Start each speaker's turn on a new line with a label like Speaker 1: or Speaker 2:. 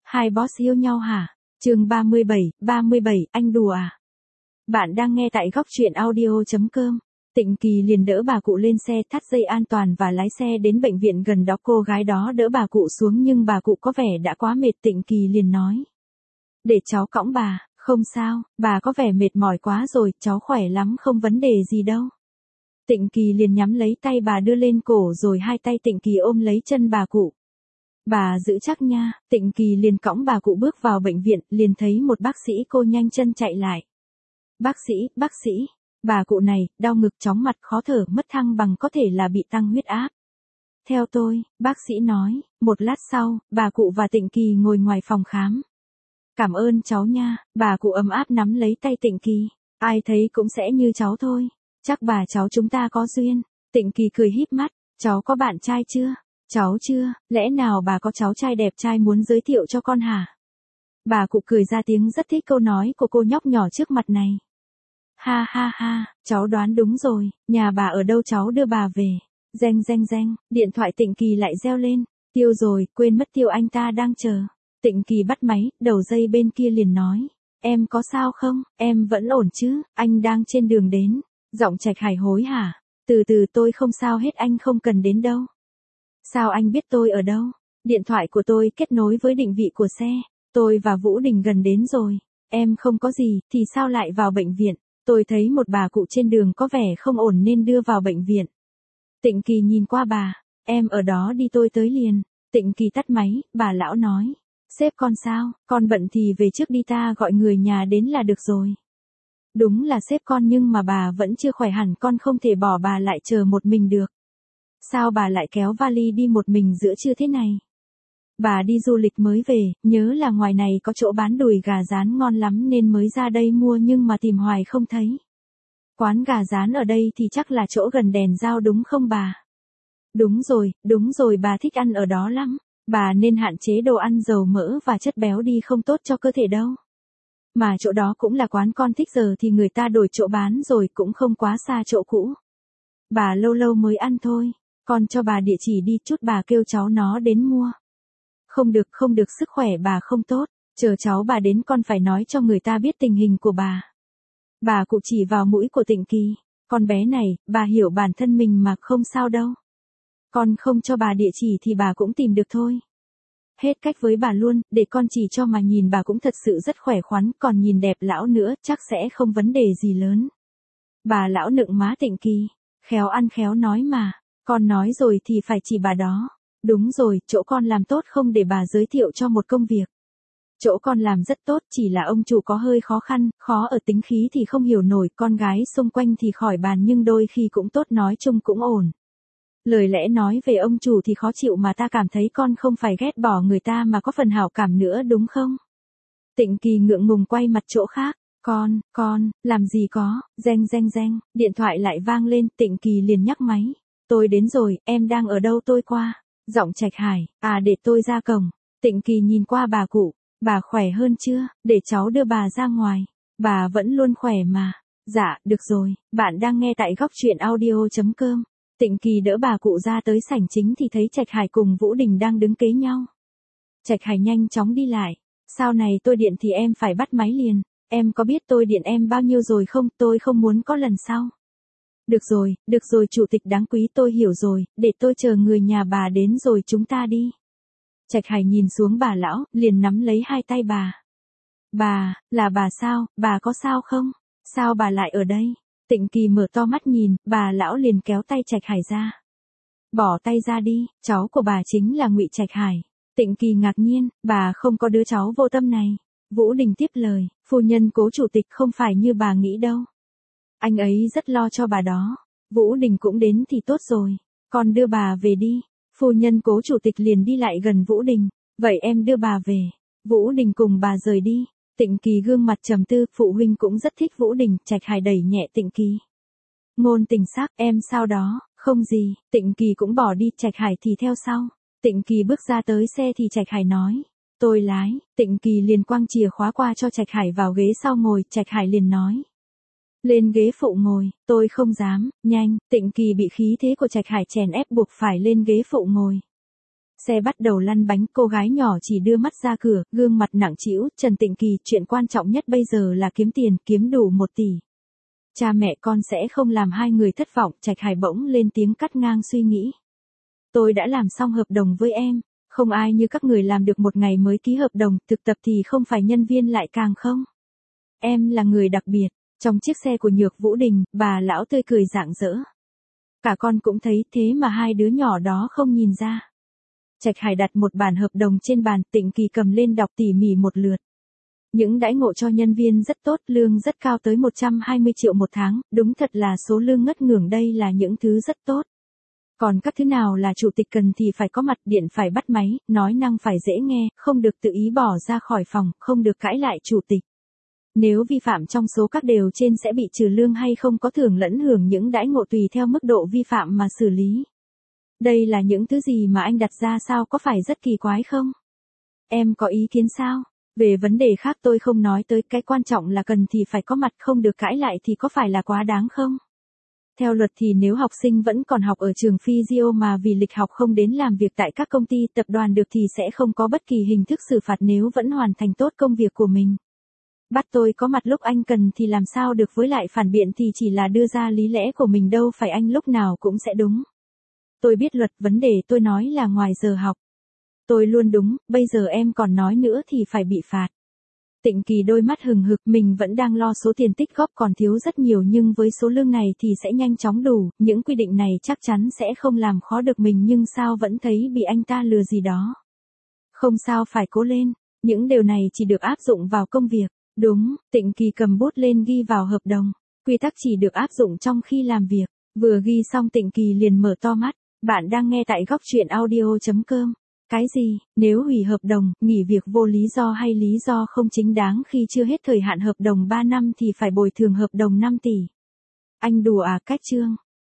Speaker 1: Hai boss yêu nhau hả? Chương 37, anh đùa à? Bạn đang nghe tại góc truyện audio.com. Tịnh Kỳ liền đỡ bà cụ lên xe, thắt dây an toàn và lái xe đến bệnh viện gần đó. Cô gái đó đỡ bà cụ xuống nhưng bà cụ có vẻ đã quá mệt. Tịnh Kỳ liền nói: để cháu cõng bà. Không sao, bà có vẻ mệt mỏi quá rồi, cháu khỏe lắm, không vấn đề gì đâu. Tịnh Kỳ liền nhắm lấy tay bà đưa lên cổ rồi hai tay Tịnh Kỳ ôm lấy chân bà cụ. Bà giữ chắc nha. Tịnh Kỳ liền cõng bà cụ bước vào bệnh viện, liền thấy một bác sĩ. Cô nhanh chân chạy lại. Bác sĩ, bà cụ này, đau ngực, chóng mặt, khó thở, mất thăng bằng, có thể là bị tăng huyết áp. Theo tôi, bác sĩ nói. Một lát sau, bà cụ và Tịnh Kỳ ngồi ngoài phòng khám. Cảm ơn cháu nha. Bà cụ ấm áp nắm lấy tay Tịnh Kỳ. Ai thấy cũng sẽ như cháu thôi. Chắc bà cháu chúng ta có duyên. Tịnh Kỳ cười híp mắt. Cháu có bạn trai chưa? Cháu chưa, lẽ nào bà có cháu trai đẹp trai muốn giới thiệu cho con hả? Bà cụ cười ra tiếng, rất thích câu nói của cô nhóc nhỏ trước mặt này. Ha ha ha, cháu đoán đúng rồi, nhà bà ở đâu cháu đưa bà về. Reng, điện thoại Tịnh Kỳ lại reo lên. Tiêu rồi, quên mất tiêu, anh ta đang chờ. Tịnh Kỳ bắt máy, đầu dây bên kia liền nói. Em có sao không, em vẫn ổn chứ, anh đang trên đường đến. Giọng Trạch Hải hối hả. Từ từ, tôi không sao hết, anh không cần đến đâu. Sao anh biết tôi ở đâu? Điện thoại của tôi kết nối với định vị của xe. Tôi và Vũ Đình gần đến rồi. Em không có gì, thì sao lại vào bệnh viện? Tôi thấy một bà cụ trên đường có vẻ không ổn nên đưa vào bệnh viện. Tịnh Kỳ nhìn qua bà. Em ở đó đi, tôi tới liền. Tịnh Kỳ tắt máy, bà lão nói. Sếp con sao, con bận thì về trước đi, ta gọi người nhà đến là được rồi. Đúng là sếp con, nhưng mà bà vẫn chưa khỏe hẳn, con không thể bỏ bà lại chờ một mình được. Sao bà lại kéo vali đi một mình giữa trưa thế này? Bà đi du lịch mới về, nhớ là ngoài này có chỗ bán đùi gà rán ngon lắm nên mới ra đây mua, nhưng mà tìm hoài không thấy. Quán gà rán ở đây thì chắc là chỗ gần đèn dao đúng không bà? Đúng rồi, bà thích ăn ở đó lắm. Bà nên hạn chế đồ ăn dầu mỡ và chất béo đi, không tốt cho cơ thể đâu. Mà chỗ đó cũng là quán con thích, giờ thì người ta đổi chỗ bán rồi, cũng không quá xa chỗ cũ. Bà lâu lâu mới ăn thôi. Con cho bà địa chỉ đi, chút bà kêu cháu nó đến mua. Không được, sức khỏe bà không tốt. Chờ cháu bà đến con phải nói cho người ta biết tình hình của bà. Bà cụ chỉ vào mũi của Tịnh Kỳ. Con bé này, bà hiểu bản thân mình mà, không sao đâu. Con không cho bà địa chỉ thì bà cũng tìm được thôi. Hết cách với bà luôn, để con chỉ cho mà nhìn, bà cũng thật sự rất khỏe khoắn, còn nhìn đẹp lão nữa, chắc sẽ không vấn đề gì lớn. Bà lão nựng má Tịnh Kỳ. Khéo ăn khéo nói mà. Con nói rồi thì phải chỉ bà đó. Đúng rồi, chỗ con làm tốt không để bà giới thiệu cho một công việc. Chỗ con làm rất tốt, chỉ là ông chủ có hơi khó khăn, khó ở, tính khí thì không hiểu nổi, con gái xung quanh thì khỏi bàn nhưng đôi khi cũng tốt, nói chung cũng ổn. Lời lẽ nói về ông chủ thì khó chịu, mà ta cảm thấy con không phải ghét bỏ người ta mà có phần hảo cảm nữa đúng không? Tịnh Kỳ ngượng ngùng quay mặt chỗ khác. Con, làm gì có, reng, điện thoại lại vang lên, Tịnh Kỳ liền nhắc máy. Tôi đến rồi, em đang ở đâu, tôi qua. Giọng Trạch Hải, để tôi ra cổng. Tịnh Kỳ nhìn qua bà cụ. Bà khỏe hơn chưa, để cháu đưa bà ra ngoài. Bà vẫn luôn khỏe mà. Dạ, được rồi, bạn đang nghe tại góc truyện audio.com. Tịnh Kỳ đỡ bà cụ ra tới sảnh chính thì thấy Trạch Hải cùng Vũ Đình đang đứng kế nhau. Trạch Hải nhanh chóng đi lại. Sau này tôi điện thì em phải bắt máy liền. Em có biết tôi điện em bao nhiêu rồi không, tôi không muốn có lần sau. Được rồi chủ tịch đáng quý, tôi hiểu rồi, để tôi chờ người nhà bà đến rồi chúng ta đi. Trạch Hải nhìn xuống bà lão, liền nắm lấy hai tay bà. Là bà sao, bà có sao không? Sao bà lại ở đây? Tịnh Kỳ mở to mắt nhìn, bà lão liền kéo tay Trạch Hải ra. Bỏ tay ra đi, cháu của bà chính là Ngụy Trạch Hải. Tịnh Kỳ ngạc nhiên, bà không có đứa cháu vô tâm này. Vũ Đình tiếp lời, phu nhân Cố chủ tịch không phải như bà nghĩ đâu. Anh ấy rất lo cho bà đó. Vũ Đình cũng đến thì tốt rồi. Con đưa bà về đi. Phu nhân Cố chủ tịch liền đi lại gần Vũ Đình. Vậy em đưa bà về. Vũ Đình cùng bà rời đi. Tịnh Kỳ gương mặt trầm tư, phụ huynh cũng rất thích Vũ Đình. Trạch Hải đẩy nhẹ Tịnh Kỳ. Ngôn Tình Sắc, em sao đó? Không gì. Tịnh Kỳ cũng bỏ đi, Trạch Hải thì theo sau. Tịnh Kỳ bước ra tới xe thì Trạch Hải nói. Tôi lái. Tịnh Kỳ liền quăng chìa khóa qua cho Trạch Hải vào ghế sau ngồi. Trạch Hải liền nói. Lên ghế phụ ngồi. Tôi không dám. Nhanh. Tịnh Kỳ bị khí thế của Trạch Hải chèn ép buộc phải lên ghế phụ ngồi. Xe bắt đầu lăn bánh, cô gái nhỏ chỉ đưa mắt ra cửa, gương mặt nặng trĩu. Trần Tịnh Kỳ, chuyện quan trọng nhất bây giờ là kiếm tiền, kiếm đủ 1 tỷ. Cha mẹ con sẽ không làm hai người thất vọng. Trạch Hải bỗng lên tiếng cắt ngang suy nghĩ. Tôi đã làm xong hợp đồng với em. Không ai như các người làm được một ngày mới ký hợp đồng, thực tập thì không phải nhân viên lại càng không. Em là người đặc biệt. Trong chiếc xe của Nhược Vũ Đình, bà lão tươi cười rạng rỡ. Cả con cũng thấy thế mà hai đứa nhỏ đó không nhìn ra. Trạch Hải đặt một bản hợp đồng trên bàn, Tịnh Kỳ cầm lên đọc tỉ mỉ một lượt. Những đãi ngộ cho nhân viên rất tốt, lương rất cao tới 120 triệu một tháng, đúng thật là số lương ngất ngưởng, đây là những thứ rất tốt. Còn các thứ nào là chủ tịch cần thì phải có mặt, điện phải bắt máy, nói năng phải dễ nghe, không được tự ý bỏ ra khỏi phòng, không được cãi lại chủ tịch. Nếu vi phạm trong số các điều trên sẽ bị trừ lương hay không có thưởng lẫn hưởng những đãi ngộ tùy theo mức độ vi phạm mà xử lý. Đây là những thứ gì mà anh đặt ra, sao có phải rất kỳ quái không? Em có ý kiến sao? Về vấn đề khác tôi không nói tới, cái quan trọng là cần thì phải có mặt, không được cãi lại thì có phải là quá đáng không? Theo luật thì nếu học sinh vẫn còn học ở trường Physio mà vì lịch học không đến làm việc tại các công ty tập đoàn được thì sẽ không có bất kỳ hình thức xử phạt nếu vẫn hoàn thành tốt công việc của mình. Bắt tôi có mặt lúc anh cần thì làm sao được, với lại phản biện thì chỉ là đưa ra lý lẽ của mình, đâu phải anh lúc nào cũng sẽ đúng. Tôi biết luật, vấn đề tôi nói là ngoài giờ học. Tôi luôn đúng, bây giờ em còn nói nữa thì phải bị phạt. Tịnh Kỳ đôi mắt hừng hực, mình vẫn đang lo số tiền tích góp còn thiếu rất nhiều, nhưng với số lương này thì sẽ nhanh chóng đủ, những quy định này chắc chắn sẽ không làm khó được mình, nhưng sao vẫn thấy bị anh ta lừa gì đó. Không sao, phải cố lên, những điều này chỉ được áp dụng vào công việc. Đúng, Tịnh Kỳ cầm bút lên ghi vào hợp đồng, quy tắc chỉ được áp dụng trong khi làm việc. Vừa ghi xong Tịnh Kỳ liền mở to mắt. Bạn đang nghe tại góc truyện audio.com. Cái gì, nếu hủy hợp đồng, nghỉ việc vô lý do hay lý do không chính đáng khi chưa hết thời hạn hợp đồng 3 năm thì phải bồi thường hợp đồng 5 tỷ. Anh đùa à, cách chương.